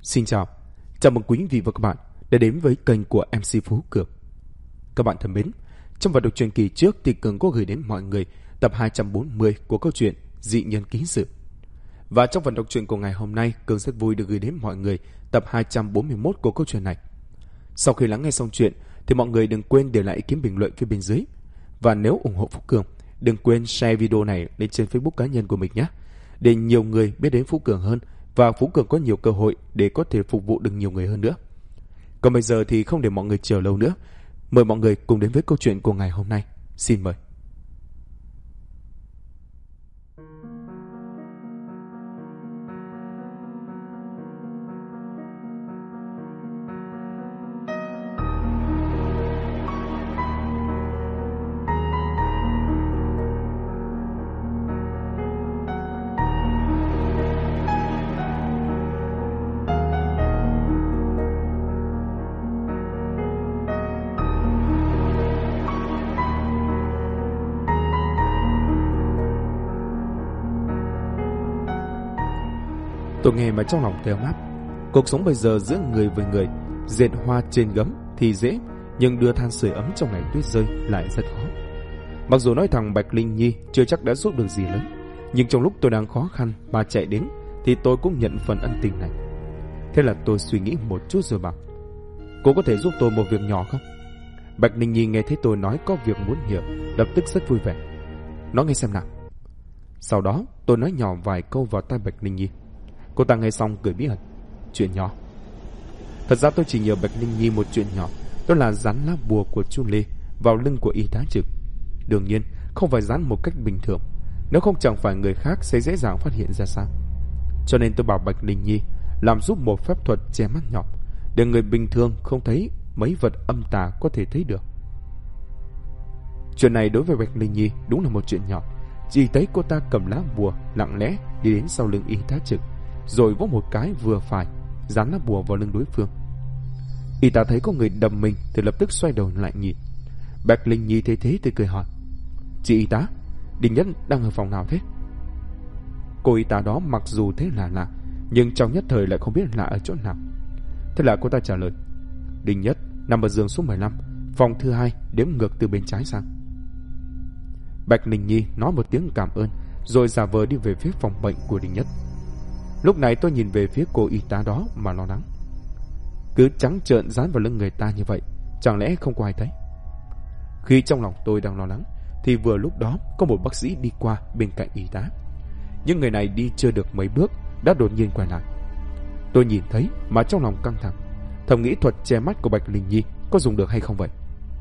Xin chào, chào mừng quý vị và các bạn đã đến với kênh của MC Phú Cường. Các bạn thân mến, trong phần đọc truyện kỳ trước thì Cường có gửi đến mọi người tập 240 của câu chuyện Dị Nhân Ký Sự. Và trong phần đọc truyện của ngày hôm nay, Cường rất vui được gửi đến mọi người tập 241 của câu chuyện này. Sau khi lắng nghe xong chuyện thì mọi người đừng quên để lại ý kiến bình luận phía bên dưới. Và nếu ủng hộ Phú Cường, đừng quên share video này lên trên Facebook cá nhân của mình nhé, để nhiều người biết đến Phú Cường hơn và Phú Cường có nhiều cơ hội để có thể phục vụ được nhiều người hơn nữa. Còn bây giờ thì không để mọi người chờ lâu nữa, mời mọi người cùng đến với câu chuyện của ngày hôm nay. Xin mời. Tôi nghe mà trong lòng teo mát. Cuộc sống bây giờ giữa người với người, dệt hoa trên gấm thì dễ, nhưng đưa than sưởi ấm trong ngày tuyết rơi lại rất khó. Mặc dù nói thằng Bạch Linh Nhi chưa chắc đã giúp được gì lớn, nhưng trong lúc tôi đang khó khăn mà chạy đến thì tôi cũng nhận phần ân tình này. Thế là tôi suy nghĩ một chút rồi bảo: cô có thể giúp tôi một việc nhỏ không? Bạch Linh Nhi nghe thấy tôi nói có việc muốn nhờ, lập tức rất vui vẻ. Nói nghe xem nào. Sau đó tôi nói nhỏ vài câu vào tai Bạch Linh Nhi. Cô ta nghe xong cười bí ẩn. Chuyện nhỏ? Thật ra tôi chỉ nhờ Bạch Linh Nhi một chuyện nhỏ, đó là dán lá bùa của Chu Lê vào lưng của y tá Trực. Đương nhiên không phải dán một cách bình thường, nếu không chẳng phải người khác sẽ dễ dàng phát hiện ra sao. Cho nên tôi bảo Bạch Linh Nhi làm giúp một phép thuật che mắt nhỏ, để người bình thường không thấy mấy vật âm tà có thể thấy được. Chuyện này đối với Bạch Linh Nhi đúng là một chuyện nhỏ. Chỉ thấy cô ta cầm lá bùa lặng lẽ đi đến sau lưng y tá Trực, rồi vỗ một cái vừa phải, dán lá bùa vào lưng đối phương. Y tá thấy có người đâm mình thì lập tức xoay đầu lại nhìn. Bạch Linh Nhi thấy thế thì cười hỏi: chị y tá, Đinh Nhất đang ở phòng nào thế? Cô y tá đó mặc dù thế là lạ, nhưng trong nhất thời lại không biết là ở chỗ nào. Thế là cô ta trả lời: Đinh Nhất nằm ở giường số 15, phòng thứ 2, đếm ngược từ bên trái sang. Bạch Linh Nhi nói một tiếng cảm ơn, rồi giả vờ đi về phía phòng bệnh của Đinh Nhất. Lúc này tôi nhìn về phía cô y tá đó mà lo lắng. Cứ trắng trợn dán vào lưng người ta như vậy, chẳng lẽ không có ai thấy? Khi trong lòng tôi đang lo lắng thì vừa lúc đó có một bác sĩ đi qua bên cạnh y tá. Nhưng người này đi chưa được mấy bước đã đột nhiên quay lại. Tôi nhìn thấy mà trong lòng căng thẳng, thầm nghĩ thuật che mắt của Bạch Linh Nhi có dùng được hay không vậy.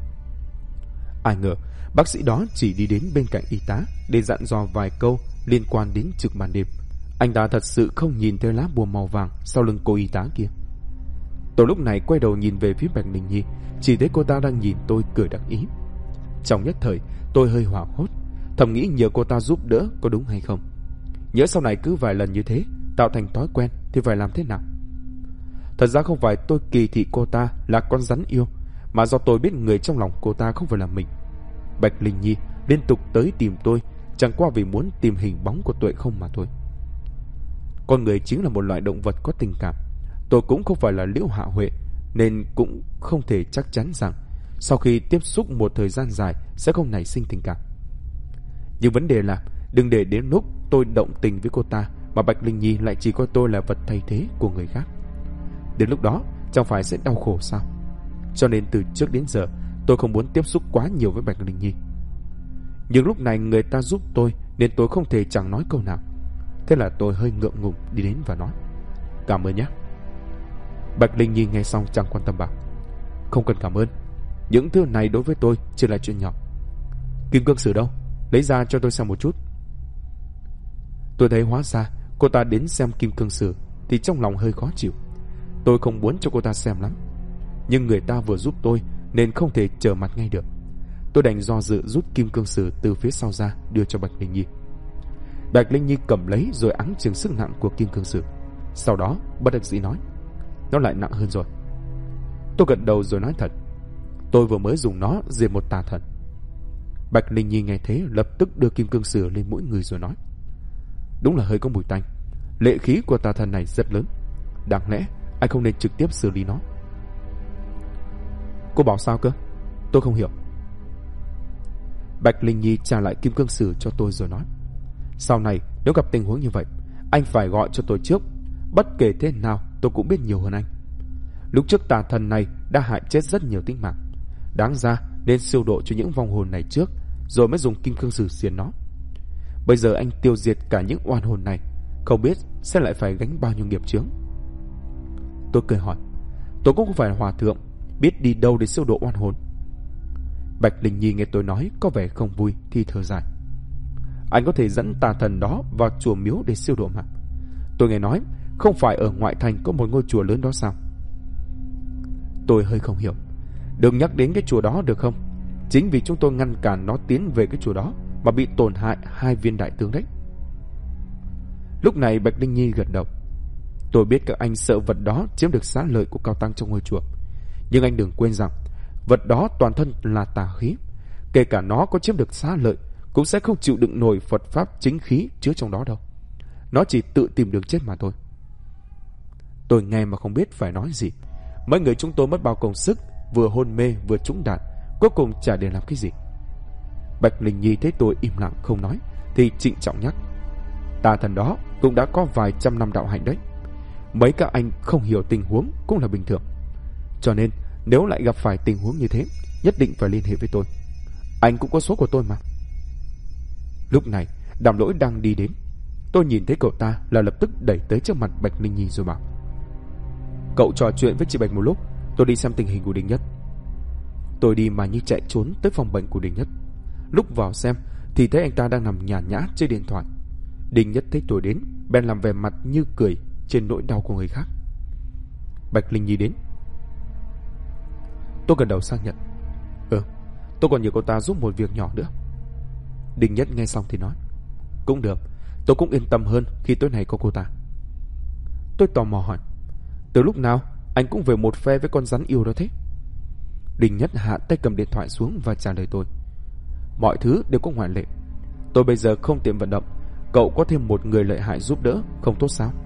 Ai ngờ bác sĩ đó chỉ đi đến bên cạnh y tá để dặn dò vài câu liên quan đến trực ban đêm. Anh ta thật sự không nhìn thấy lá bùa màu vàng sau lưng cô y tá kia. Tôi lúc này quay đầu nhìn về phía Bạch Linh Nhi, chỉ thấy cô ta đang nhìn tôi cười đắc ý. Trong nhất thời tôi hơi hoảng hốt, thầm nghĩ nhờ cô ta giúp đỡ có đúng hay không. Nhớ sau này cứ vài lần như thế tạo thành thói quen thì phải làm thế nào. Thật ra không phải tôi kỳ thị cô ta là con rắn yêu, mà do tôi biết người trong lòng cô ta không phải là mình. Bạch Linh Nhi liên tục tới tìm tôi chẳng qua vì muốn tìm hình bóng của Tuệ không mà thôi. Con người chính là một loại động vật có tình cảm. Tôi cũng không phải là Liễu Hạ Huệ, nên cũng không thể chắc chắn rằng sau khi tiếp xúc một thời gian dài sẽ không nảy sinh tình cảm. Nhưng vấn đề là đừng để đến lúc tôi động tình với cô ta mà Bạch Linh Nhi lại chỉ coi tôi là vật thay thế của người khác. Đến lúc đó chẳng phải sẽ đau khổ sao? Cho nên từ trước đến giờ tôi không muốn tiếp xúc quá nhiều với Bạch Linh Nhi. Nhưng lúc này người ta giúp tôi nên tôi không thể chẳng nói câu nào. Thế là tôi hơi ngượng ngùng đi đến và nói: cảm ơn nhé. Bạch Linh Nhi nghe xong chẳng quan tâm bảo: không cần cảm ơn, những thứ này đối với tôi chỉ là chuyện nhỏ. Kim cương sử đâu? Lấy ra cho tôi xem một chút. Tôi thấy hóa ra cô ta đến xem kim cương sử thì trong lòng hơi khó chịu. Tôi không muốn cho cô ta xem lắm, nhưng người ta vừa giúp tôi nên không thể trở mặt ngay được. Tôi đành do dự rút kim cương sử từ phía sau ra đưa cho Bạch Linh Nhi. Bạch Linh Nhi cầm lấy rồi áng chừng sức nặng của kim cương sử. Sau đó bất đắc dĩ nói: nó lại nặng hơn rồi. Tôi gật đầu rồi nói thật: tôi vừa mới dùng nó diệt một tà thần. Bạch Linh Nhi nghe thế lập tức đưa kim cương sử lên mũi người rồi nói: đúng là hơi có mùi tanh. Lệ khí của tà thần này rất lớn. Đáng lẽ Anh không nên trực tiếp xử lý nó. Cô bảo sao cơ? Tôi không hiểu. Bạch Linh Nhi trả lại kim cương sử cho tôi rồi nói, sau này nếu gặp tình huống như vậy, anh phải gọi cho tôi trước. Bất kể thế nào tôi cũng biết nhiều hơn anh. Lúc trước tà thần này đã hại chết rất nhiều tính mạng, đáng ra nên siêu độ cho những vong hồn này trước, rồi mới dùng kim cương sử xiên nó. Bây giờ anh tiêu diệt cả những oan hồn này, không biết sẽ lại phải gánh bao nhiêu nghiệp chướng. Tôi cười hỏi, tôi cũng không phải là hòa thượng, biết đi đâu để siêu độ oan hồn. Bạch Linh Nhi nghe tôi nói có vẻ không vui thì thở dài, anh có thể dẫn tà thần đó vào chùa miếu để siêu độ mà. Tôi nghe nói không phải ở ngoại thành có một ngôi chùa lớn đó sao? Tôi hơi không hiểu. Đừng nhắc đến cái chùa đó được không? Chính vì chúng tôi ngăn cản nó tiến về cái chùa đó mà bị tổn hại 2 viên đại tướng đấy. Lúc này Bạch Linh Nhi gật đầu. Tôi biết các anh sợ vật đó chiếm được xá lợi của cao tăng trong ngôi chùa, nhưng anh đừng quên rằng vật đó toàn thân là tà khí. Kể cả nó có chiếm được xá lợi cũng sẽ không chịu đựng nổi Phật pháp chính khí chứa trong đó đâu. Nó chỉ tự tìm đường chết mà thôi. Tôi nghe mà không biết phải nói gì. Mấy người chúng tôi mất bao công sức, vừa hôn mê vừa trúng đạn, cuối cùng chả để làm cái gì. Bạch Linh Nhi thấy tôi im lặng không nói thì trịnh trọng nhắc, tà thần đó cũng đã có vài trăm năm đạo hạnh đấy. Mấy các anh không hiểu tình huống cũng là bình thường. Cho nên nếu lại gặp phải tình huống như thế, nhất định phải liên hệ với tôi. Anh cũng có số của tôi mà. Lúc này Đàm Lỗi đang đi đến. Tôi nhìn thấy cậu ta là lập tức đẩy tới trước mặt Bạch Linh Nhi rồi bảo, cậu trò chuyện với chị Bạch một lúc, tôi đi xem tình hình của Đình Nhất. Tôi đi mà như chạy trốn tới phòng bệnh của Đình Nhất. Lúc vào xem thì thấy anh ta đang nằm nhàn nhã trên điện thoại. Đình Nhất thấy tôi đến bèn làm vẻ mặt như cười trên nỗi đau của người khác. Bạch Linh Nhi đến. Tôi gật đầu xác nhận, tôi còn nhờ cậu ta giúp một việc nhỏ nữa. Đình Nhất nghe xong thì nói, cũng được, tôi cũng yên tâm hơn khi tối nay có cô ta. Tôi tò mò hỏi, từ lúc nào anh cũng về một phe với con rắn yêu đó thế? Đình Nhất hạ tay cầm điện thoại xuống và trả lời tôi, mọi thứ đều có ngoại lệ. Tôi bây giờ không tiện vận động, cậu có thêm một người lợi hại giúp đỡ không tốt sao?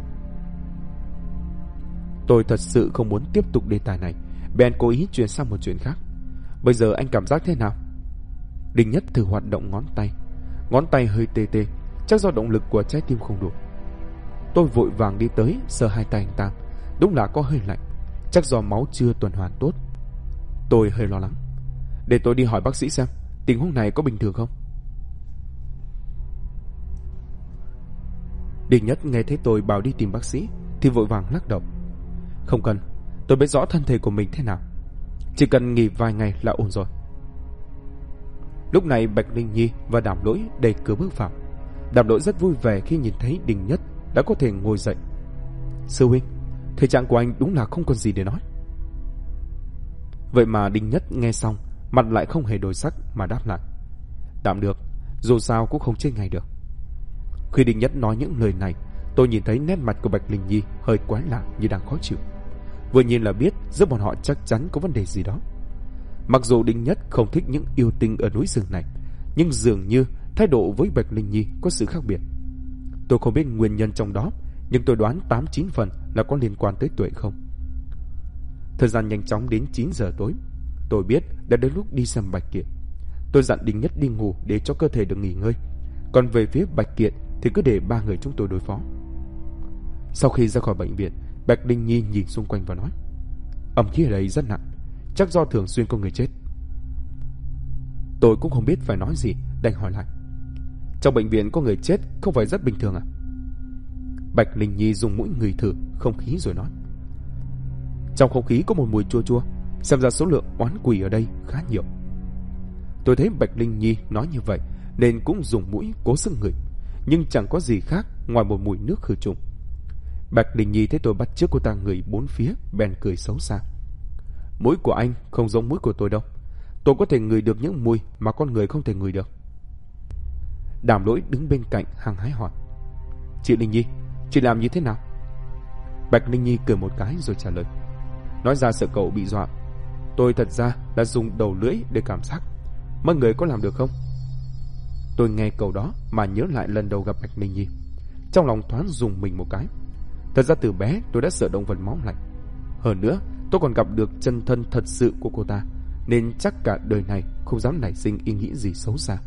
Tôi thật sự không muốn tiếp tục đề tài này, bèn cố ý chuyển sang một chuyện khác. Bây giờ anh cảm giác thế nào? Đình Nhất thử hoạt động ngón tay hơi tê tê, chắc do động lực của trái tim không đủ. Tôi vội vàng đi tới sờ hai tay anh ta, đúng là có hơi lạnh, chắc do máu chưa tuần hoàn tốt. Tôi hơi lo lắng, để tôi đi hỏi bác sĩ xem tình huống này có bình thường không. Đình Nhất nghe thấy tôi bảo đi tìm bác sĩ thì vội vàng lắc đầu, không cần, tôi biết rõ thân thể của mình thế nào, chỉ cần nghỉ vài ngày là ổn rồi. Lúc này Bạch Linh Nhi và Đàm Lỗi đẩy cửa bước vào. Đàm Lỗi rất vui vẻ khi nhìn thấy Đình Nhất đã có thể ngồi dậy. Sư huynh, thể trạng của anh đúng là không còn gì để nói. Vậy mà Đình Nhất nghe xong, mặt lại không hề đổi sắc mà đáp lại, tạm được, dù sao cũng không chết ngay được. Khi Đình Nhất nói những lời này, tôi nhìn thấy nét mặt của Bạch Linh Nhi hơi quái lạ như đang khó chịu. Vừa nhìn là biết giữa bọn họ chắc chắn có vấn đề gì đó. Mặc dù Đình Nhất không thích những yêu tinh ở núi rừng này, nhưng dường như thái độ với Bạch Linh Nhi có sự khác biệt. Tôi không biết nguyên nhân trong đó, nhưng tôi đoán 8-9 phần là có liên quan tới tuổi không. Thời gian nhanh chóng đến 9 giờ tối. Tôi biết đã đến lúc đi xem Bạch Kiệt. Tôi dặn Đình Nhất đi ngủ để cho cơ thể được nghỉ ngơi, còn về phía Bạch Kiệt thì cứ để 3 người chúng tôi đối phó. Sau khi ra khỏi bệnh viện, Bạch Linh Nhi nhìn xung quanh và nói, âm khí ở đây rất nặng, chắc do thường xuyên có người chết. Tôi cũng không biết phải nói gì, đành hỏi lại, trong bệnh viện có người chết không phải rất bình thường à? Bạch Linh Nhi dùng mũi ngửi thử không khí rồi nói, trong không khí có một mùi chua chua, xem ra số lượng oán quỷ ở đây khá nhiều. Tôi thấy Bạch Linh Nhi nói như vậy nên cũng dùng mũi cố sức ngửi, nhưng chẳng có gì khác ngoài một mùi nước khử trùng. Bạch Linh Nhi thấy tôi bắt chước cô ta ngửi bốn phía bèn cười xấu xa, mũi của anh không giống mũi của tôi đâu, tôi có thể ngửi được những mùi mà con người không thể ngửi được. Đàm Lỗi đứng bên cạnh hăng hái hỏi, chị Linh Nhi, chị làm như thế nào? Bạch Linh Nhi cười một cái rồi trả lời, nói ra sợ cậu bị dọa, tôi thật ra đã dùng đầu lưỡi để cảm giác, mọi người có làm được không? Tôi nghe câu đó mà nhớ lại lần đầu gặp Bạch Linh Nhi, trong lòng thoáng rùng mình một cái. Thật ra từ bé tôi đã sợ động vật máu lạnh, Hơn nữa, tôi còn gặp được chân thân thật sự của cô ta, nên chắc cả đời này không dám nảy sinh ý nghĩ gì xấu xa.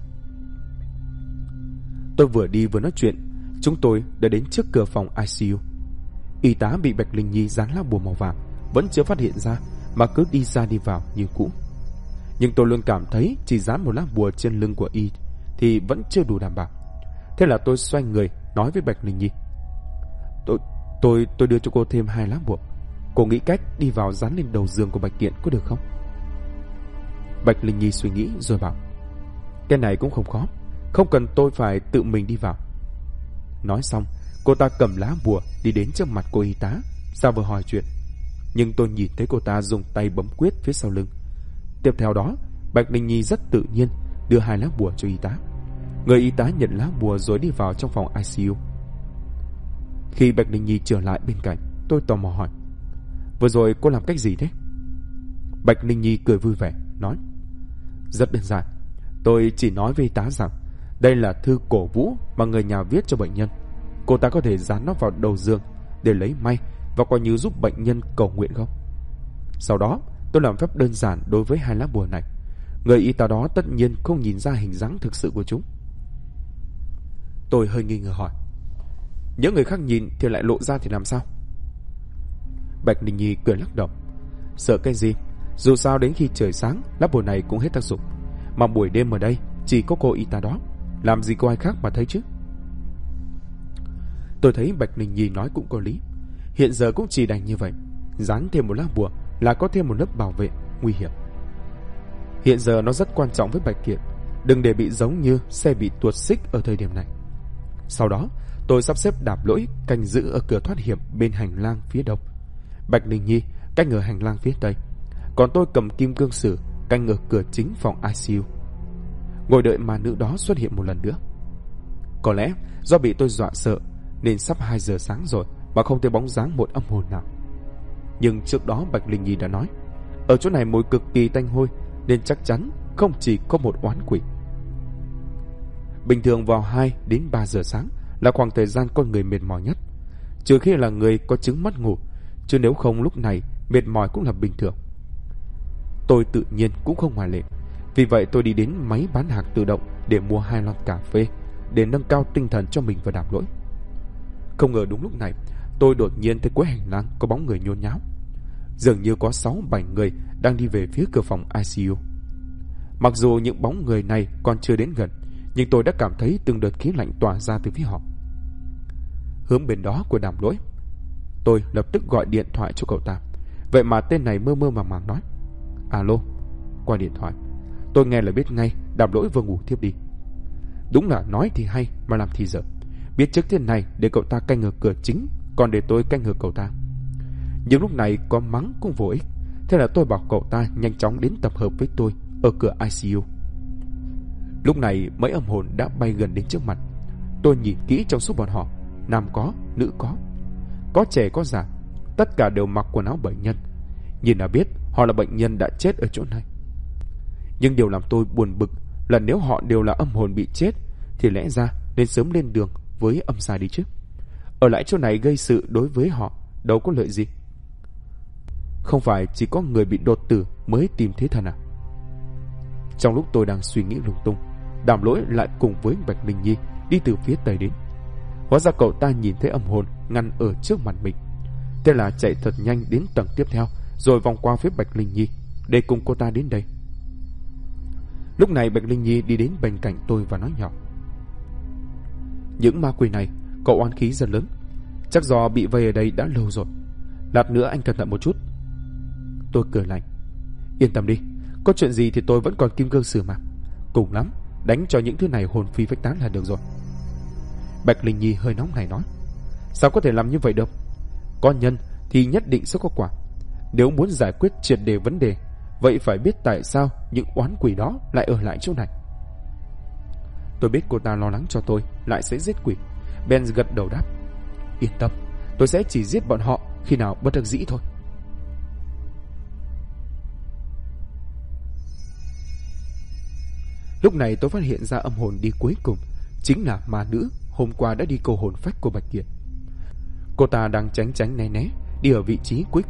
Tôi vừa đi vừa nói chuyện, chúng tôi đã đến trước cửa phòng ICU. Y tá bị Bạch Linh Nhi dán lá bùa màu vàng vẫn chưa phát hiện ra, mà cứ đi ra đi vào như cũ. Nhưng tôi luôn cảm thấy chỉ dán một lá bùa trên lưng của Y thì vẫn chưa đủ đảm bảo. Thế là tôi xoay người nói với Bạch Linh Nhi: Tôi đưa cho cô thêm 2 lá bùa. Cô nghĩ cách đi vào dán lên đầu giường của Bạch Kiện có được không? Bạch Linh Nhi suy nghĩ rồi bảo: Cái này cũng không khó, không cần tôi phải tự mình đi vào. Nói xong, cô ta cầm lá bùa đi đến trước mặt cô y tá, ra vừa hỏi chuyện. Nhưng tôi nhìn thấy cô ta dùng tay bấm quyết phía sau lưng. Tiếp theo đó, Bạch Linh Nhi rất tự nhiên đưa 2 lá bùa cho y tá. Người y tá nhận lá bùa rồi đi vào trong phòng ICU. Khi Bạch Linh Nhi trở lại bên cạnh, tôi tò mò hỏi: Vừa rồi cô làm cách gì thế? Bạch Linh Nhi cười vui vẻ nói: Rất đơn giản, tôi chỉ nói với y tá rằng đây là thư cổ vũ mà người nhà viết cho bệnh nhân. Cô ta có thể dán nó vào đầu giường để lấy may và coi như giúp bệnh nhân cầu nguyện không? Sau đó tôi làm phép đơn giản đối với 2 lá bùa này. Người y tá đó tất nhiên không nhìn ra hình dáng thực sự của chúng. Tôi hơi nghi ngờ hỏi: Những người khác nhìn thì lại lộ ra thì làm sao? Bạch Linh Nhi cười lắc đầu: Sợ cái gì? Dù sao đến khi trời sáng, lá bùa này cũng hết tác dụng. Mà buổi đêm ở đây chỉ có cô y tá đó, làm gì có ai khác mà thấy chứ? Tôi thấy Bạch Linh Nhi nói cũng có lý. Hiện giờ cũng chỉ đành như vậy, dán thêm một lá bùa là có thêm một lớp bảo vệ nguy hiểm. Hiện giờ nó rất quan trọng với Bạch Kiện, đừng để bị giống như xe bị tuột xích ở thời điểm này. Sau đó tôi sắp xếp Đạp Lỗi canh giữ ở cửa thoát hiểm bên hành lang phía đông, Bạch Linh Nhi canh ở hành lang phía tây, còn tôi cầm kim cương sử canh ở cửa chính phòng ICU, ngồi đợi ma nữ đó xuất hiện một lần nữa. Có lẽ do bị tôi dọa sợ nên sắp 2 giờ sáng rồi mà không thấy bóng dáng một âm hồn nào. Nhưng trước đó Bạch Linh Nhi đã nói ở chỗ này mùi cực kỳ tanh hôi, nên chắc chắn không chỉ có một oán quỷ. Bình thường vào 2 đến 3 giờ sáng là khoảng thời gian con người mệt mỏi nhất, trừ khi là người có chứng mất ngủ, chứ nếu không lúc này mệt mỏi cũng là bình thường. Tôi tự nhiên cũng không ngoại lệ. Vì vậy tôi đi đến máy bán hàng tự động để mua 2 lon cà phê để nâng cao tinh thần cho mình và Đạp Lỗi. Không ngờ đúng lúc này tôi đột nhiên thấy cuối hành lang có bóng người nhốn nháo. Dường như có 6-7 người đang đi về phía cửa phòng ICU. Mặc dù những bóng người này còn chưa đến gần, nhưng tôi đã cảm thấy từng đợt khí lạnh tỏa ra từ phía họ. Hướng bên đó của Đạp Lỗi, tôi lập tức gọi điện thoại cho cậu ta. Vậy mà tên này mơ mơ màng màng nói: Alo. Qua điện thoại tôi nghe là biết ngay Đạp Lỗi vừa ngủ thiếp đi. Đúng là nói thì hay mà làm thì dở. Biết trước thế này để cậu ta canh ở cửa chính, còn để tôi canh ở cậu ta. Nhưng lúc này có mắng cũng vô ích. Thế là tôi bảo cậu ta nhanh chóng đến tập hợp với tôi ở cửa ICU. Lúc này mấy âm hồn đã bay gần đến trước mặt. Tôi nhìn kỹ trong số bọn họ, nam có, nữ có trẻ có già, tất cả đều mặc quần áo bệnh nhân. Nhìn là biết họ là bệnh nhân đã chết ở chỗ này. Nhưng điều làm tôi buồn bực là nếu họ đều là âm hồn bị chết thì lẽ ra nên sớm lên đường với âm sai đi chứ. Ở lại chỗ này gây sự đối với họ đâu có lợi gì. Không phải chỉ có người bị đột tử mới tìm thế thần à? Trong lúc tôi đang suy nghĩ lung tung, Đạp Lỗi lại cùng với Bạch Linh Nhi đi từ phía tây đến. Hóa ra cậu ta nhìn thấy âm hồn ngăn ở trước mặt mình, thế là chạy thật nhanh đến tầng tiếp theo, rồi vòng qua phía Bạch Linh Nhi để cùng cô ta đến đây. Lúc này Bạch Linh Nhi đi đến bên cạnh tôi và nói nhỏ: Những ma quỷ này có oán khí rất lớn, chắc do bị vây ở đây đã lâu rồi. Lát nữa anh cẩn thận một chút. Tôi cười lạnh: Yên tâm đi, có chuyện gì thì tôi vẫn còn kim cương sử mà. Cùng lắm đánh cho những thứ này hồn phi phách tán là được rồi. Bạch Linh Nhi hơi nóng này nói: Sao có thể làm như vậy được? Có nhân thì nhất định sẽ có quả. Nếu muốn giải quyết triệt để vấn đề, vậy phải biết tại sao những oán quỷ đó lại ở lại chỗ này. Tôi biết cô ta lo lắng cho tôi lại sẽ giết quỷ, Ben gật đầu đáp: Yên tâm, tôi sẽ chỉ giết bọn họ khi nào bất đắc dĩ thôi. Lúc này tôi phát hiện ra âm hồn đi cuối cùng chính là ma nữ hôm qua đã đi câu hồn phách của Bạch Kiệt. Cô ta đang tránh né đi ở vị trí cuối cùng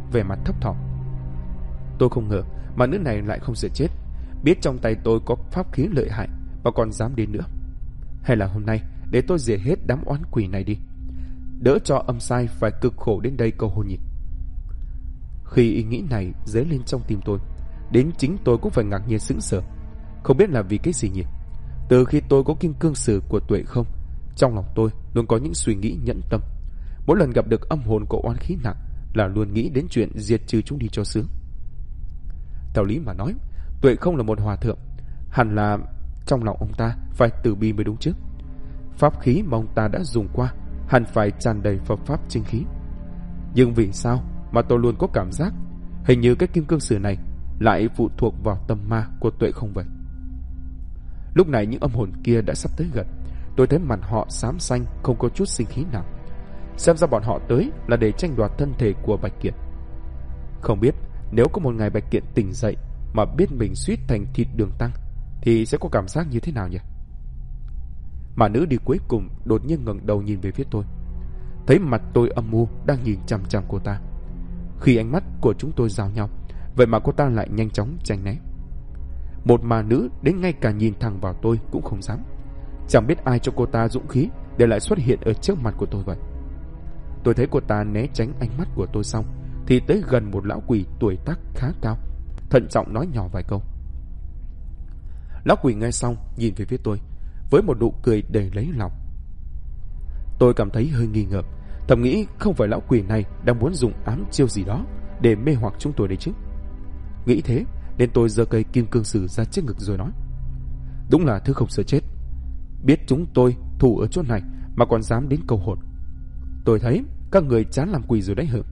vẻ mặt thấp thỏm. Tôi không ngờ mà nữ này lại không sợ chết, biết trong tay tôi có pháp khí lợi hại và còn dám đến nữa. Hay là hôm nay để tôi diệt hết đám oán quỷ này đi, đỡ cho âm sai phải cực khổ đến đây cầu hôn nhỉ. Khi ý nghĩ này dấy lên trong tim tôi, đến chính tôi cũng phải ngạc nhiên sững sờ. Không biết là vì cái gì nhỉ. Từ khi tôi có kim cương sử của Tuệ Không, trong lòng tôi luôn có những suy nghĩ nhẫn tâm. Mỗi lần gặp được âm hồn của oán khí nặng là luôn nghĩ đến chuyện diệt trừ chúng đi cho sướng. Theo lý mà nói, Tuệ Không là một hòa thượng, hẳn là trong lòng ông ta phải từ bi mới đúng chứ. Pháp khí mà ông ta đã dùng qua hẳn phải tràn đầy Phật pháp chính khí. Nhưng vì sao mà tôi luôn có cảm giác hình như cái kim cương sử này lại phụ thuộc vào tâm ma của Tuệ Không vậy. Lúc này những âm hồn kia đã sắp tới gần. Tôi thấy mặt họ xám xanh, không có chút sinh khí nào. Xem ra bọn họ tới là để tranh đoạt thân thể của Bạch Kiện. Không biết nếu có một ngày Bạch Kiện tỉnh dậy mà biết mình suýt thành thịt đường tăng thì sẽ có cảm giác như thế nào nhỉ? Mà nữ đi cuối cùng đột nhiên ngẩng đầu nhìn về phía tôi. Thấy mặt tôi âm u đang nhìn chằm chằm cô ta. Khi ánh mắt của chúng tôi giao nhau, vậy mà cô ta lại nhanh chóng tránh né. Một mà nữ đến ngay cả nhìn thẳng vào tôi cũng không dám. Chẳng biết ai cho cô ta dũng khí để lại xuất hiện ở trước mặt của tôi vậy. Tôi thấy cô ta né tránh ánh mắt của tôi xong thì tới gần một lão quỷ tuổi tác khá cao, thận trọng nói nhỏ vài câu. Lão quỷ nghe xong nhìn về phía tôi với một nụ cười đầy lấy lòng. Tôi cảm thấy hơi nghi ngờ, thầm nghĩ không phải lão quỷ này đang muốn dùng ám chiêu gì đó để mê hoặc chúng tôi đấy chứ. Nghĩ thế nên tôi giơ cây kim cương sử ra trước ngực rồi nói: đúng là thứ không sợ chết, biết chúng tôi thủ ở chỗ này mà còn dám đến cầu hồn. Tôi thấy các người chán làm quỷ rồi đấy hả?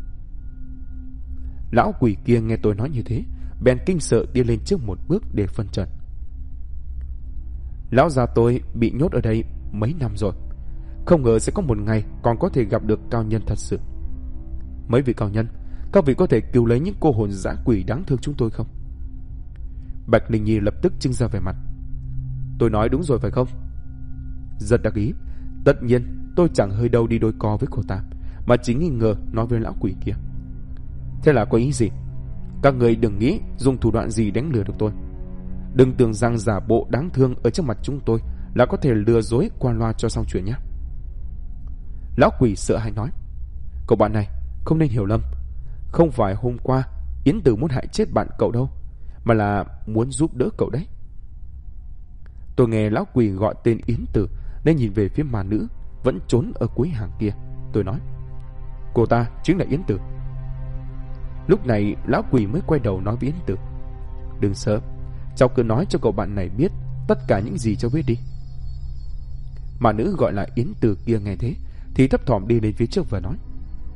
Lão quỷ kia nghe tôi nói như thế bèn kinh sợ đi lên trước một bước để phân trần. Lão già tôi bị nhốt ở đây mấy năm rồi, không ngờ sẽ có một ngày còn có thể gặp được cao nhân thật sự. Mấy vị cao nhân, các vị có thể cứu lấy những cô hồn dã quỷ đáng thương chúng tôi không? Bạch Linh Nhi lập tức trưng ra vẻ mặt. Tôi nói đúng rồi phải không? Rất đắc ý. Tất nhiên tôi chẳng hơi đâu đi đôi co với cô ta, mà chính nghi ngờ nói với lão quỷ kia. Thế là có ý gì? Các người đừng nghĩ dùng thủ đoạn gì đánh lừa được tôi. Đừng tưởng rằng giả bộ đáng thương ở trước mặt chúng tôi là có thể lừa dối qua loa cho xong chuyện nhé. Lão quỷ sợ hãi nói: cậu bạn này không nên hiểu lầm, không phải hôm qua Yến Tử muốn hại chết bạn cậu đâu, mà là muốn giúp đỡ cậu đấy. Tôi nghe lão quỷ gọi tên Yến Tử nên nhìn về phía mà nữ vẫn trốn ở cuối hàng kia. Tôi nói: cô ta chính là Yến Tử. Lúc này lão quỷ mới quay đầu nói với Yến Tử: đừng sợ, cháu cứ nói cho cậu bạn này biết tất cả những gì cháu biết đi. Mà nữ gọi là Yến Tử kia nghe thế thì thấp thỏm đi lên phía trước và nói: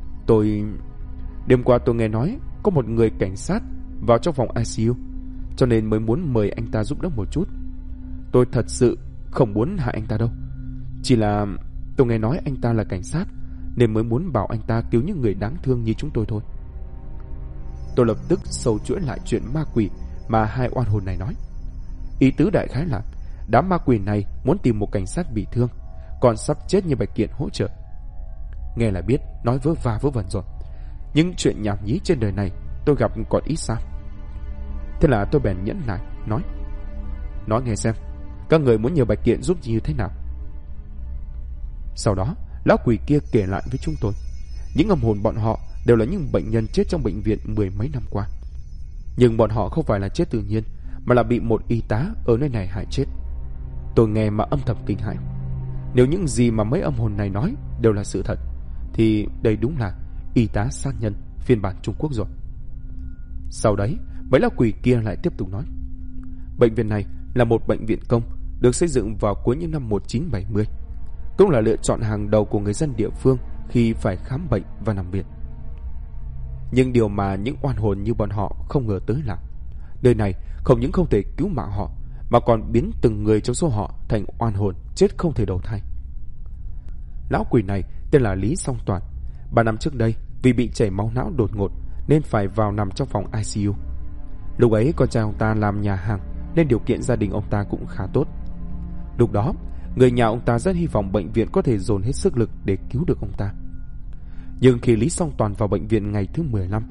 đêm qua tôi nghe nói có một người cảnh sát vào trong phòng ICU, cho nên mới muốn mời anh ta giúp đỡ một chút. Tôi thật sự không muốn hại anh ta đâu, chỉ là tôi nghe nói anh ta là cảnh sát nên mới muốn bảo anh ta cứu những người đáng thương như chúng tôi thôi. Tôi lập tức sâu chuỗi lại chuyện ma quỷ mà hai oan hồn này nói. Ý tứ đại khái là đám ma quỷ này muốn tìm một cảnh sát bị thương, còn sắp chết như Bạch Kiện hỗ trợ. Nghe là biết nói vớ va vớ vẩn rồi, nhưng chuyện nhảm nhí trên đời này tôi gặp còn ít sao. Thế là tôi bèn nhẫn nại nói nghe xem các người muốn nhờ Bạch Kiện giúp như thế nào. Sau đó lão quỷ kia kể lại với chúng tôi những âm hồn bọn họ đều là những bệnh nhân chết trong bệnh viện 10 mấy năm qua, nhưng bọn họ không phải là chết tự nhiên mà là bị một y tá ở nơi này hại chết. Tôi nghe mà âm thầm kinh hãi. Nếu những gì mà mấy âm hồn này nói đều là sự thật thì đây đúng là y tá sát nhân phiên bản Trung Quốc rồi. Sau đấy mấy lão quỷ kia lại tiếp tục nói: bệnh viện này là một bệnh viện công được xây dựng vào cuối những năm 1970, cũng là lựa chọn hàng đầu của người dân địa phương khi phải khám bệnh và nằm viện. Nhưng điều mà những oan hồn như bọn họ không ngờ tới là nơi này không những không thể cứu mạng họ mà còn biến từng người trong số họ thành oan hồn chết không thể đầu thai. Lão quỷ này tên là Lý Song Toàn. 3 năm trước đây vì bị chảy máu não đột ngột nên phải vào nằm trong phòng ICU. Lúc ấy con trai ông ta làm nhà hàng nên điều kiện gia đình ông ta cũng khá tốt. Lúc đó người nhà ông ta rất hy vọng bệnh viện có thể dồn hết sức lực để cứu được ông ta. Nhưng khi Lý Song Toàn vào bệnh viện ngày thứ 15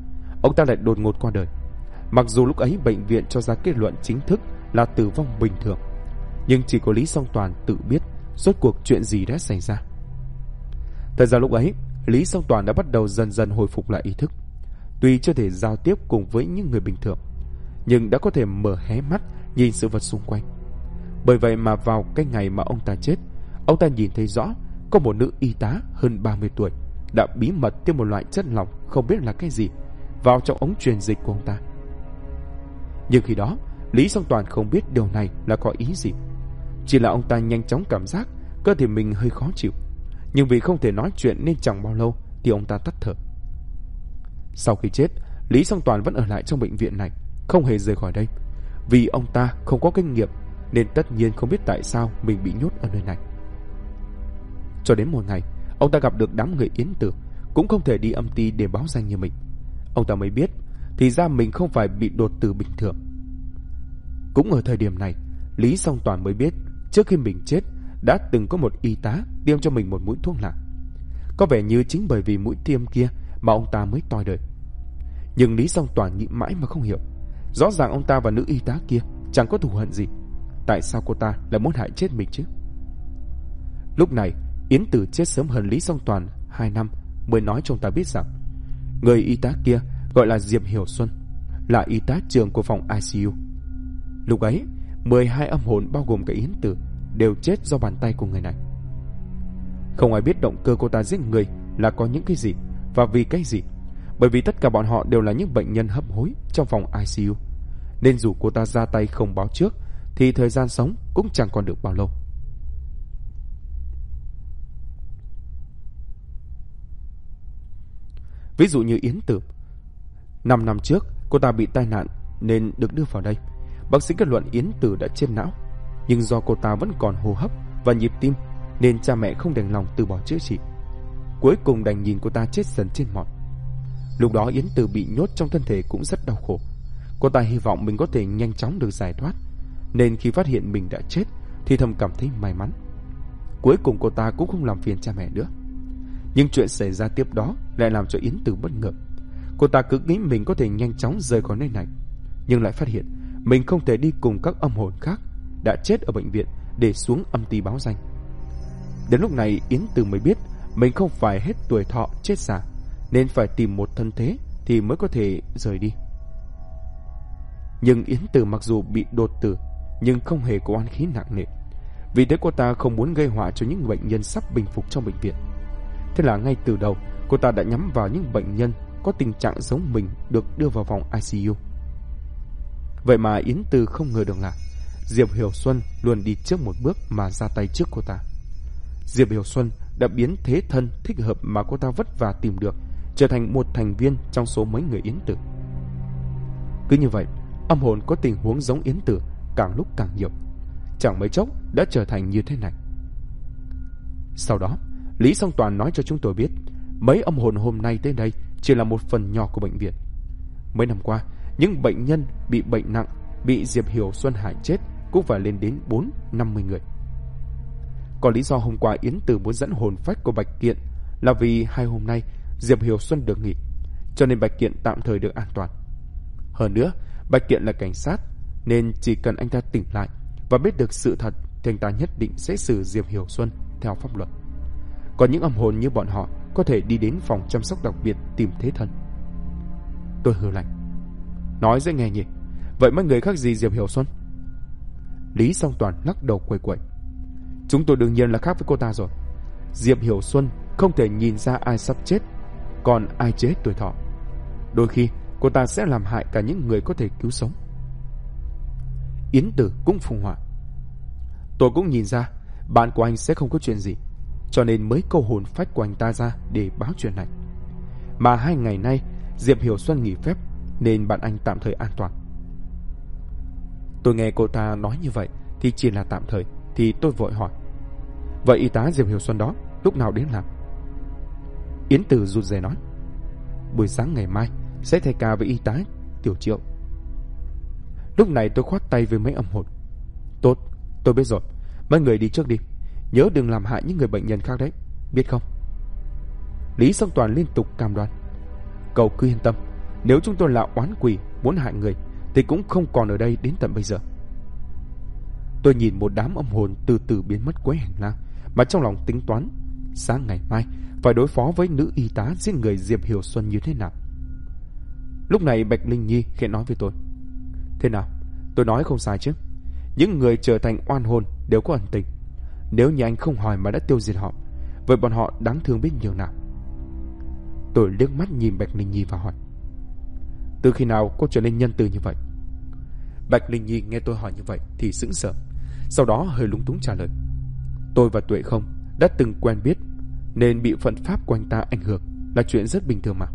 ông ta lại đột ngột qua đời. Mặc dù lúc ấy bệnh viện cho ra kết luận chính thức là tử vong bình thường, nhưng chỉ có Lý Song Toàn tự biết rốt cuộc chuyện gì đã xảy ra. Thời gian lúc ấy, Lý Song Toàn đã bắt đầu dần dần hồi phục lại ý thức. Tuy chưa thể giao tiếp cùng với những người bình thường, nhưng đã có thể mở hé mắt nhìn sự vật xung quanh. Bởi vậy mà vào cái ngày mà ông ta chết, ông ta nhìn thấy rõ có một nữ y tá hơn 30 tuổi đã bí mật tiêm một loại chất lỏng không biết là cái gì vào trong ống truyền dịch của ông ta. Nhưng khi đó, Lý Song Toàn không biết điều này là có ý gì. Chỉ là ông ta nhanh chóng cảm giác cơ thể mình hơi khó chịu, nhưng vì không thể nói chuyện nên chẳng bao lâu thì ông ta tắt thở. Sau khi chết, Lý Song Toàn vẫn ở lại trong bệnh viện này, không hề rời khỏi đây. Vì ông ta không có kinh nghiệm nên tất nhiên không biết tại sao mình bị nhốt ở nơi này. Cho đến một ngày, ông ta gặp được đám người Yến Tử, cũng không thể đi âm ty để báo danh như mình. Ông ta mới biết thì ra mình không phải bị đột tử bình thường. Cũng ở thời điểm này, Lý Song Toàn mới biết trước khi mình chết đã từng có một y tá tiêm cho mình một mũi thuốc lạ. Có vẻ như chính bởi vì mũi tiêm kia mà ông ta mới toi đời. Nhưng Lý Song Toàn nghĩ mãi mà không hiểu. Rõ ràng ông ta và nữ y tá kia chẳng có thù hận gì, tại sao cô ta lại muốn hại chết mình chứ? Lúc này Yến Tử chết sớm hơn Lý Song Toàn 2 năm mới nói cho ông ta biết rằng người y tá kia gọi là Diệp Hiểu Xuân, là y tá trưởng của phòng ICU. Lúc ấy 12 âm hồn bao gồm cả Yến Tử đều chết do bàn tay của người này. Không ai biết động cơ cô ta giết người là có những cái gì và vì cái gì, bởi vì tất cả bọn họ đều là những bệnh nhân hấp hối trong phòng ICU, nên dù cô ta ra tay không báo trước thì thời gian sống cũng chẳng còn được bao lâu. Ví dụ như Yến Tử, 5 năm trước cô ta bị tai nạn nên được đưa vào đây. Bác sĩ kết luận Yến Tử đã chết não, nhưng do cô ta vẫn còn hô hấp và nhịp tim nên cha mẹ không đành lòng từ bỏ chữa trị. Cuối cùng đành nhìn cô ta chết dần trên mòn. Lúc đó Yến Tử bị nhốt trong thân thể cũng rất đau khổ. Cô ta hy vọng mình có thể nhanh chóng được giải thoát, nên khi phát hiện mình đã chết thì thầm cảm thấy may mắn. Cuối cùng cô ta cũng không làm phiền cha mẹ nữa. Nhưng chuyện xảy ra tiếp đó lại làm cho Yến Tử bất ngờ. Cô ta cứ nghĩ mình có thể nhanh chóng rời khỏi nơi này, nhưng lại phát hiện mình không thể đi cùng các âm hồn khác đã chết ở bệnh viện để xuống âm ty báo danh. Đến lúc này Yến Tử mới biết mình không phải hết tuổi thọ chết già, nên phải tìm một thân thế thì mới có thể rời đi. Nhưng Yến Tử mặc dù bị đột tử nhưng không hề có oán khí nặng nề. Vì thế cô ta không muốn gây họa cho những bệnh nhân sắp bình phục trong bệnh viện. Thế là ngay từ đầu cô ta đã nhắm vào những bệnh nhân có tình trạng giống mình được đưa vào phòng ICU. Vậy mà Yến Tử không ngờ được là Diệp Hiểu Xuân luôn đi trước một bước mà ra tay trước cô ta. Diệp Hiểu Xuân đã biến thế thân thích hợp mà cô ta vất vả tìm được trở thành một thành viên trong số mấy người Yến Tử. Cứ như vậy, âm hồn có tình huống giống Yến Tử càng lúc càng nhiều, chẳng mấy chốc đã trở thành như thế này. Sau đó, Lý Song Toàn nói cho chúng tôi biết mấy âm hồn hôm nay tới đây chỉ là một phần nhỏ của bệnh viện. Mấy năm qua, những bệnh nhân bị bệnh nặng, bị Diệp Hiểu Xuân hại chết cũng phải lên đến 4-50 người. Còn lý do hôm qua Yến Tử muốn dẫn hồn phách của Bạch Kiện là vì 2 hôm nay Diệp Hiểu Xuân được nghỉ, cho nên Bạch Kiện tạm thời được an toàn. Hơn nữa, Bạch Kiện là cảnh sát, nên chỉ cần anh ta tỉnh lại và biết được sự thật thì anh ta nhất định sẽ xử Diệp Hiểu Xuân theo pháp luật. Còn những âm hồn như bọn họ có thể đi đến phòng chăm sóc đặc biệt tìm thế thân. Tôi hừ lạnh. Nói dễ nghe nhỉ? Vậy mấy người khác gì Diệp Hiểu Xuân? Lý Song Toàn lắc đầu quẩy quẩy. Chúng tôi đương nhiên là khác với cô ta rồi. Diệp Hiểu Xuân không thể nhìn ra ai sắp chết, còn ai chết tuổi thọ. Đôi khi cô ta sẽ làm hại cả những người có thể cứu sống. Yến Tử cũng phùng hỏa. Tôi cũng nhìn ra bạn của anh sẽ không có chuyện gì, cho nên mới câu hồn phách của anh ta ra để báo chuyện này. Mà 2 ngày nay Diệp Hiểu Xuân nghỉ phép nên bạn anh tạm thời an toàn. Tôi nghe cô ta nói như vậy thì chỉ là tạm thời, thì tôi vội hỏi, vậy y tá Diệp Hiểu Xuân đó lúc nào đến làm? Yến Tử rụt rè nói, buổi sáng ngày mai sẽ thay ca với y tá Tiểu Triệu. Lúc này tôi khoát tay với mấy âm hồn. Tốt, tôi biết rồi, mấy người đi trước đi, nhớ đừng làm hại những người bệnh nhân khác đấy, biết không? Lý Song Toàn liên tục cam đoan. Cậu cứ yên tâm, Nếu chúng tôi là oán quỷ muốn hại người thì cũng không còn ở đây đến tận bây giờ. Tôi nhìn một đám âm hồn từ từ biến mất cuối hành lang, mà trong lòng tính toán sáng ngày mai phải đối phó với nữ y tá giết người Diệp Hiểu Xuân như thế nào. Lúc này Bạch Linh Nhi khẽ nói với tôi: thế nào, tôi nói không sai chứ? Những người trở thành oan hồn đều có ẩn tình. Nếu như anh không hỏi mà đã tiêu diệt họ, vậy bọn họ đáng thương biết nhường nào. Tôi liếc mắt nhìn Bạch Linh Nhi và hỏi: từ khi nào cô trở nên nhân từ như vậy? Bạch Linh Nhi nghe tôi hỏi như vậy thì sững sờ, sau đó hơi lúng túng trả lời: tôi và Tuệ không đã từng quen biết, nên bị phận pháp của anh ta ảnh hưởng là chuyện rất bình thường mà.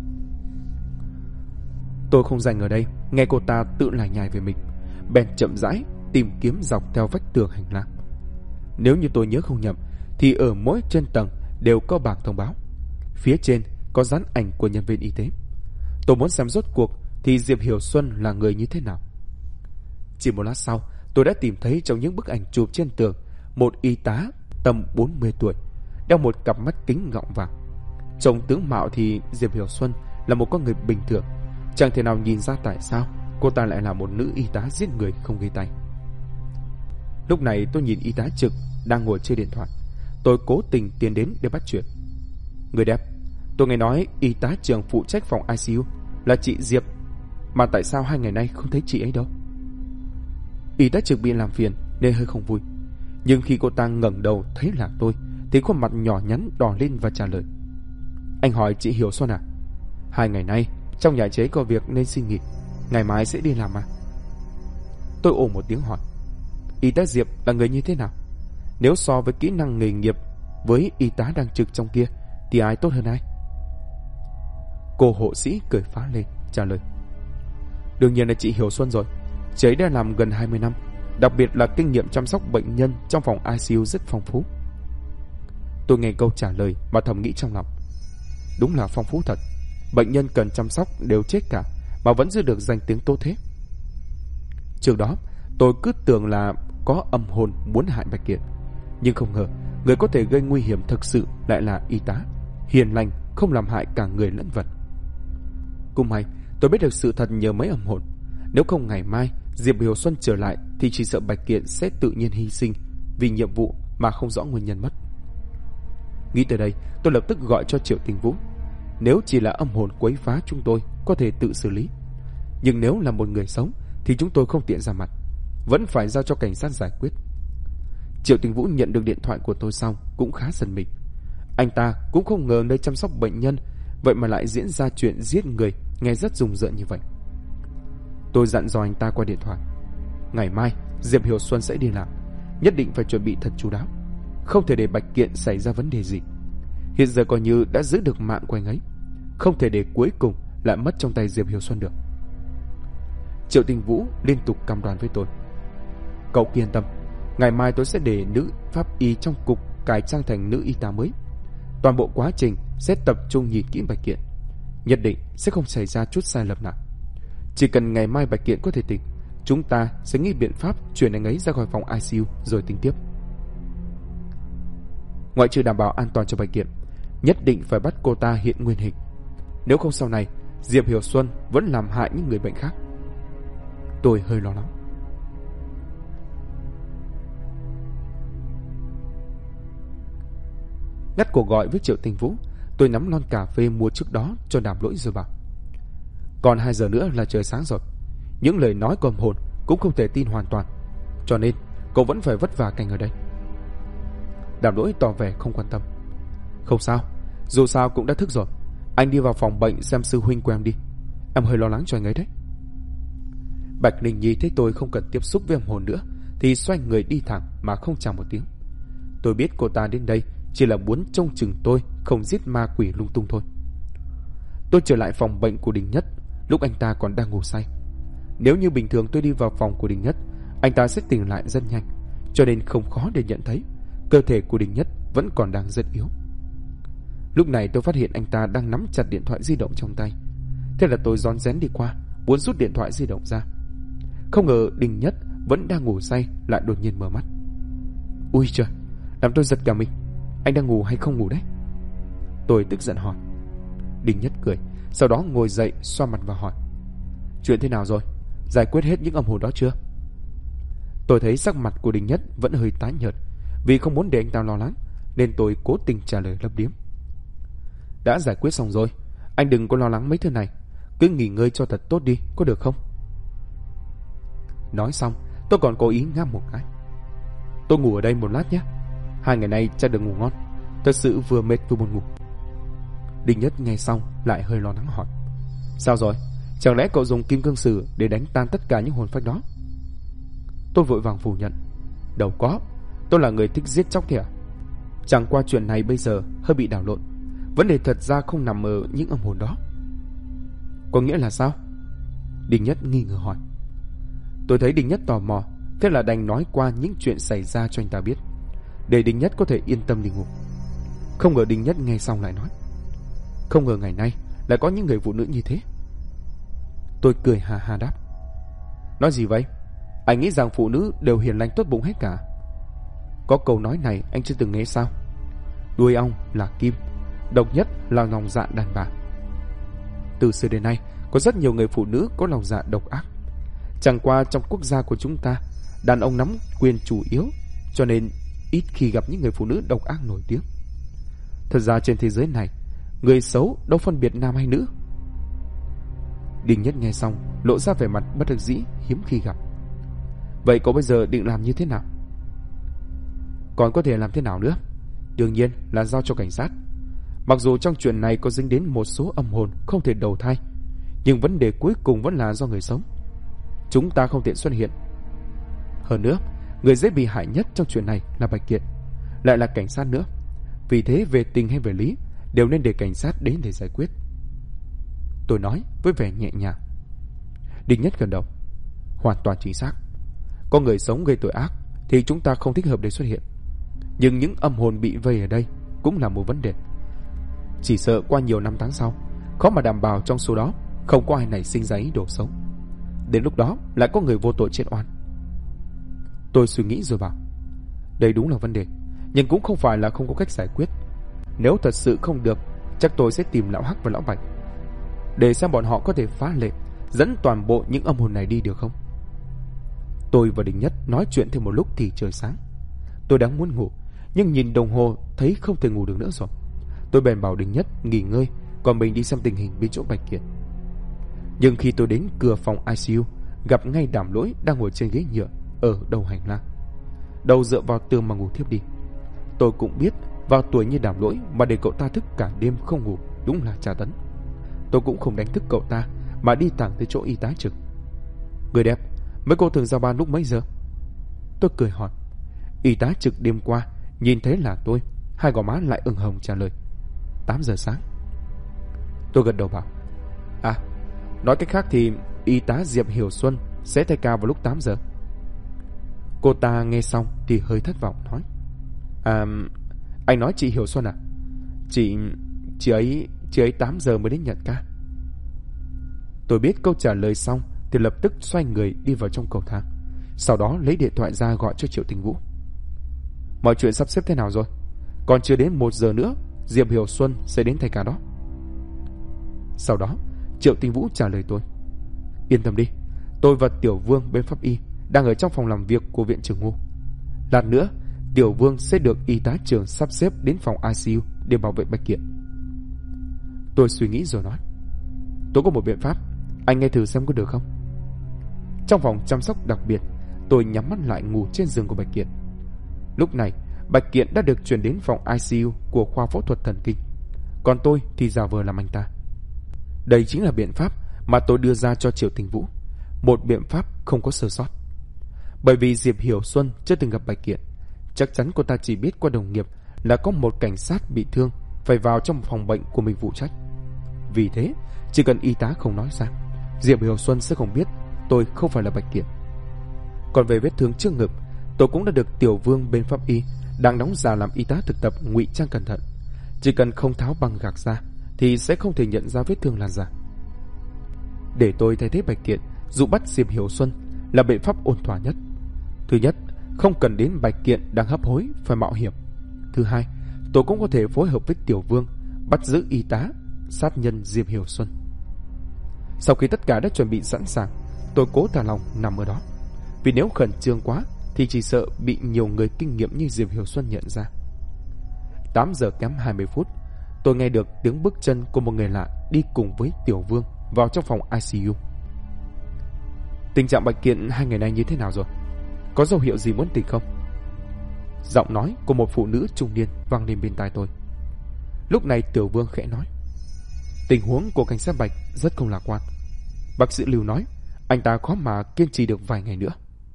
Tôi không dành ở đây nghe cô ta tự lải nhải về mình, bèn chậm rãi tìm kiếm dọc theo vách tường hành lang. Nếu như tôi nhớ không nhầm thì ở mỗi trên tầng đều có bảng thông báo, phía trên có dán ảnh của nhân viên y tế. Tôi muốn xem rốt cuộc thì Diệp Hiểu Xuân là người như thế nào. Chỉ một lát sau, tôi đã tìm thấy trong những bức ảnh chụp trên tường một y tá tầm 40 tuổi, đeo một cặp mắt kính gọng vàng. Trông tướng mạo thì Diệp Hiểu Xuân là một con người bình thường, chẳng thể nào nhìn ra tại sao cô ta lại là một nữ y tá giết người không gây tay. Lúc này tôi nhìn y tá trực đang ngồi chơi điện thoại. Tôi cố tình tiến đến để bắt chuyện: người đẹp, tôi nghe nói y tá trưởng phụ trách phòng ICU là chị Diệp, mà tại sao 2 ngày nay không thấy chị ấy đâu? Y tá trực bị làm phiền nên hơi không vui, nhưng khi cô ta ngẩng đầu thấy là tôi thì khuôn mặt nhỏ nhắn đỏ lên và trả lời: anh hỏi chị Hiểu Xuân à? 2 ngày nay trong nhà chế có việc nên xin nghỉ, ngày mai sẽ đi làm mà. Tôi ồ một tiếng hỏi: y tá Diệp là người như thế nào? Nếu so với kỹ năng nghề nghiệp với y tá đang trực trong kia thì ai tốt hơn ai? Cô hộ sĩ cười phá lên trả lời: đương nhiên là chị Hiểu Xuân rồi. Chị ấy đã làm gần 20 năm, đặc biệt là kinh nghiệm chăm sóc bệnh nhân trong phòng ICU rất phong phú. Tôi nghe câu trả lời mà thầm nghĩ trong lòng: đúng là phong phú thật. Bệnh nhân cần chăm sóc đều chết cả mà vẫn giữ được danh tiếng tốt thế. Trước đó tôi cứ tưởng là có âm hồn muốn hại Bạch Kiện, nhưng không ngờ người có thể gây nguy hiểm thực sự lại là y tá hiền lành, không làm hại cả người lẫn vật. Cũng may tôi biết được sự thật nhờ mấy âm hồn. Nếu không ngày mai Diệp Hiểu Xuân trở lại thì chỉ sợ Bạch Kiện sẽ tự nhiên hy sinh vì nhiệm vụ mà không rõ nguyên nhân mất. Nghĩ tới đây, tôi lập tức gọi cho Triệu Tình Vũ. Nếu chỉ là âm hồn quấy phá chúng tôi có thể tự xử lý, nhưng nếu là một người sống thì chúng tôi không tiện ra mặt, vẫn phải giao cho cảnh sát giải quyết. Triệu Tình Vũ nhận được điện thoại của tôi xong cũng khá giận mình. Anh ta cũng không ngờ nơi chăm sóc bệnh nhân vậy mà lại diễn ra chuyện giết người, nghe rất rùng rợn như vậy. Tôi dặn dò anh ta qua điện thoại: ngày mai Diệp Hiểu Xuân sẽ đi làm, nhất định phải chuẩn bị thật chu đáo, không thể để Bạch Kiện xảy ra vấn đề gì. Hiện giờ coi như đã giữ được mạng của anh ấy, không thể để cuối cùng lại mất trong tay Diệp Hiểu Xuân được. Triệu Tình Vũ liên tục cam đoan với tôi: cậu yên tâm, ngày mai tôi sẽ để nữ pháp y trong cục cải trang thành nữ y tá mới. Toàn bộ quá trình sẽ tập trung nhìn kỹ Bạch Kiện, nhất định sẽ không xảy ra chút sai lầm nào. Chỉ cần ngày mai Bạch Kiện có thể tỉnh, chúng ta sẽ nghĩ biện pháp chuyển anh ấy ra khỏi phòng ICU rồi tính tiếp. Ngoại trừ đảm bảo an toàn cho Bạch Kiện, nhất định phải bắt cô ta hiện nguyên hình. Nếu không sau này Diệp Hiểu Xuân vẫn làm hại những người bệnh khác. Tôi hơi lo lắng. Ngắt cuộc gọi với Triệu Tình Vũ, tôi nắm lon cà phê mua trước đó cho Đàm Lỗi rồi bảo: còn 2 giờ nữa là trời sáng rồi. Những lời nói của âm hồn cũng không thể tin hoàn toàn, cho nên cậu vẫn phải vất vả canh ở đây. Đàm Lỗi tỏ vẻ không quan tâm: không sao, dù sao cũng đã thức rồi. Anh đi vào phòng bệnh xem sư huynh của em đi, em hơi lo lắng cho anh ấy đấy. Bạch Linh Nhi thấy tôi không cần tiếp xúc với âm hồn nữa thì xoay người đi thẳng mà không chào một tiếng. Tôi biết cô ta đến đây chỉ là muốn trông chừng tôi không giết ma quỷ lung tung thôi. Tôi trở lại phòng bệnh của Đình Nhất lúc anh ta còn đang ngủ say. Nếu như bình thường tôi đi vào phòng của Đình Nhất, anh ta sẽ tỉnh lại rất nhanh, cho nên không khó để nhận thấy cơ thể của Đình Nhất vẫn còn đang rất yếu. Lúc này tôi phát hiện anh ta đang nắm chặt điện thoại di động trong tay. Thế là tôi rón rén đi qua, muốn rút điện thoại di động ra. Không ngờ Đình Nhất vẫn đang ngủ say lại đột nhiên mở mắt. Ui trời, làm tôi giật cả mình. Anh đang ngủ hay không ngủ đấy? Tôi tức giận hỏi. Đình Nhất cười, sau đó ngồi dậy xoa mặt và hỏi: Chuyện thế nào rồi? Giải quyết hết những âm hồn đó chưa? Tôi thấy sắc mặt của Đình Nhất vẫn hơi tái nhợt, vì không muốn để anh ta lo lắng nên tôi cố tình trả lời lấp liếm: Đã giải quyết xong rồi, anh đừng có lo lắng mấy thứ này, cứ nghỉ ngơi cho thật tốt đi, có được không? Nói xong, tôi còn cố ý ngáp một cái: Tôi ngủ ở đây một lát nhé, 2 ngày nay chắc được ngủ ngon, thật sự vừa mệt vừa buồn ngủ. Đình Nhất nghe xong lại hơi lo lắng hỏi: Sao rồi? Chẳng lẽ cậu dùng kim cương sử để đánh tan tất cả những hồn phách đó? Tôi vội vàng phủ nhận: Đâu có, tôi là người thích giết chóc thế à? Chẳng qua chuyện này bây giờ hơi bị đảo lộn, vấn đề thật ra không nằm ở những âm hồn đó. Có nghĩa là sao? Đình Nhất nghi ngờ hỏi. Tôi thấy Đình Nhất tò mò, thế là đành nói qua những chuyện xảy ra cho anh ta biết, để Đình Nhất có thể yên tâm đi ngủ. Không ngờ Đình Nhất nghe xong lại nói: Không ngờ ngày nay lại có những người phụ nữ như thế. Tôi cười hà hà đáp: Nói gì vậy? Anh nghĩ rằng phụ nữ đều hiền lành tốt bụng hết cả? Có câu nói này anh chưa từng nghe sao? Đuôi ong là kim, độc nhất là lòng dạ đàn bà. Từ xưa đến nay có rất nhiều người phụ nữ có lòng dạ độc ác. Chẳng qua trong quốc gia của chúng ta, đàn ông nắm quyền chủ yếu, cho nên ít khi gặp những người phụ nữ độc ác nổi tiếng. Thật ra trên thế giới này, người xấu đâu phân biệt nam hay nữ. Đình Nhất nghe xong lộ ra vẻ mặt bất đắc dĩ hiếm khi gặp. Vậy cậu bây giờ định làm như thế nào? Còn có thể làm thế nào nữa? Đương nhiên là giao cho cảnh sát. Mặc dù trong chuyện này có dính đến một số âm hồn không thể đầu thai, nhưng vấn đề cuối cùng vẫn là do người sống. Chúng ta không tiện xuất hiện. Hơn nữa, người dễ bị hại nhất trong chuyện này là Bạch Kiệt, lại là cảnh sát nữa. Vì thế về tình hay về lý đều nên để cảnh sát đến để giải quyết. Tôi nói với vẻ nhẹ nhàng. Đình Nhất gật đầu. Hoàn toàn chính xác. Có người sống gây tội ác thì chúng ta không thích hợp để xuất hiện, nhưng những âm hồn bị vây ở đây cũng là một vấn đề. Chỉ sợ qua nhiều năm tháng sau, khó mà đảm bảo trong số đó không có ai nảy sinh ra ý đồ xấu. Đến lúc đó lại có người vô tội chết oan. Tôi suy nghĩ rồi bảo: Đây đúng là vấn đề, nhưng cũng không phải là không có cách giải quyết. Nếu thật sự không được, chắc tôi sẽ tìm lão Hắc và lão Bạch, để xem bọn họ có thể phá lệ dẫn toàn bộ những âm hồn này đi được không. Tôi và Đình Nhất nói chuyện thêm một lúc thì trời sáng. Tôi đang muốn ngủ, nhưng nhìn đồng hồ thấy không thể ngủ được nữa rồi. Tôi bèn bảo Đình Nhất nghỉ ngơi, còn mình đi xem tình hình bên chỗ Bạch Kiệt. Nhưng khi tôi đến cửa phòng ICU, gặp ngay Đàm Lỗi đang ngồi trên ghế nhựa ở đầu hành lang, đầu dựa vào tường mà ngủ thiếp đi. Tôi cũng biết vào tuổi như Đàm Lỗi mà để cậu ta thức cả đêm không ngủ đúng là tra tấn. Tôi cũng không đánh thức cậu ta mà đi thẳng tới chỗ y tá trực. Người đẹp, mấy cô thường giao ban lúc mấy giờ? Tôi cười hỏi. Y tá trực đêm qua nhìn thấy là tôi, hai gò má lại ửng hồng trả lời: 8 giờ sáng. Tôi gật đầu bảo: À, nói cách khác thì y tá Diệp Hiểu Xuân sẽ thay ca vào lúc 8 giờ. Cô ta nghe xong thì hơi thất vọng nói: À, anh nói chị Hiểu Xuân à? Chị ấy 8 giờ mới đến nhận ca. Tôi biết câu trả lời xong thì lập tức xoay người đi vào trong cầu thang, sau đó lấy điện thoại ra gọi cho Triệu Tinh Vũ. Mọi chuyện sắp xếp thế nào rồi? Còn chưa đến 1 giờ nữa Diệp Hiểu Xuân sẽ đến thay ca đó. Sau đó Triệu Tinh Vũ trả lời tôi: Yên tâm đi, tôi và Tiểu Vương bên pháp y đang ở trong phòng làm việc của viện trưởng Ngô. Lát nữa Tiểu Vương sẽ được y tá trưởng sắp xếp đến phòng ICU để bảo vệ Bạch Kiệt. Tôi suy nghĩ rồi nói: Tôi có một biện pháp, anh nghe thử xem có được không? Trong phòng chăm sóc đặc biệt, tôi nhắm mắt lại ngủ trên giường của Bạch Kiệt. Lúc này Bạch Kiệt đã được chuyển đến phòng ICU của khoa phẫu thuật thần kinh, còn tôi thì giả vờ làm anh ta. Đây chính là biện pháp mà tôi đưa ra cho Triệu Tinh Vũ, một biện pháp không có sơ sót. Bởi vì Diệp Hiểu Xuân chưa từng gặp Bạch Kiệt, chắc chắn cô ta chỉ biết qua đồng nghiệp là có một cảnh sát bị thương phải vào trong phòng bệnh của mình phụ trách. Vì thế chỉ cần y tá không nói ra, Diệp Hiểu Xuân sẽ không biết tôi không phải là Bạch Kiệt. Còn về vết thương trước ngực, tôi cũng đã được Tiểu Vương bên pháp y đang đóng giả làm y tá thực tập ngụy trang cẩn thận. Chỉ cần không tháo băng gạc ra thì sẽ không thể nhận ra vết thương là giả. Để tôi thay thế Bạch Kiệt dụ bắt Diệp Hiểu Xuân là biện pháp ổn thỏa nhất. Thứ nhất, không cần đến Bạch Kiệt đang hấp hối phải mạo hiểm. Thứ hai, tôi cũng có thể phối hợp với Tiểu Vương bắt giữ y tá sát nhân Diệp Hiểu Xuân. Sau khi tất cả đã chuẩn bị sẵn sàng, tôi cố thả lòng nằm ở đó. Vì nếu khẩn trương quá thì chỉ sợ bị nhiều người kinh nghiệm như Diệp Hiểu Xuân nhận ra. 8 giờ kém 20 phút, tôi nghe được tiếng bước chân của một người lạ đi cùng với Tiểu Vương vào trong phòng ICU. Tình trạng Bạch Kiện 2 ngày nay như thế nào rồi? Có dấu hiệu gì muốn tỉnh không? Giọng nói của một phụ nữ trung niên vang lên bên tai tôi. Lúc này Tiểu Vương khẽ nói: tình huống của cảnh sát Bạch rất không lạc quan. Bác sĩ Lưu nói anh ta khó mà kiên trì được vài ngày nữa.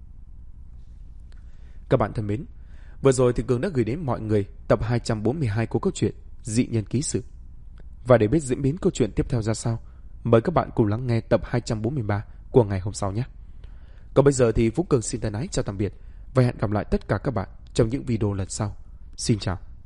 Các bạn thân mến, vừa rồi thì Cường đã gửi đến mọi người tập 242 của câu chuyện Dị Nhân Ký Sự. Và để biết diễn biến câu chuyện tiếp theo ra sao, mời các bạn cùng lắng nghe tập 243 của ngày hôm sau nhé. Còn bây giờ thì Phú Cường xin thân ái chào tạm biệt và hẹn gặp lại tất cả các bạn trong những video lần sau. Xin chào.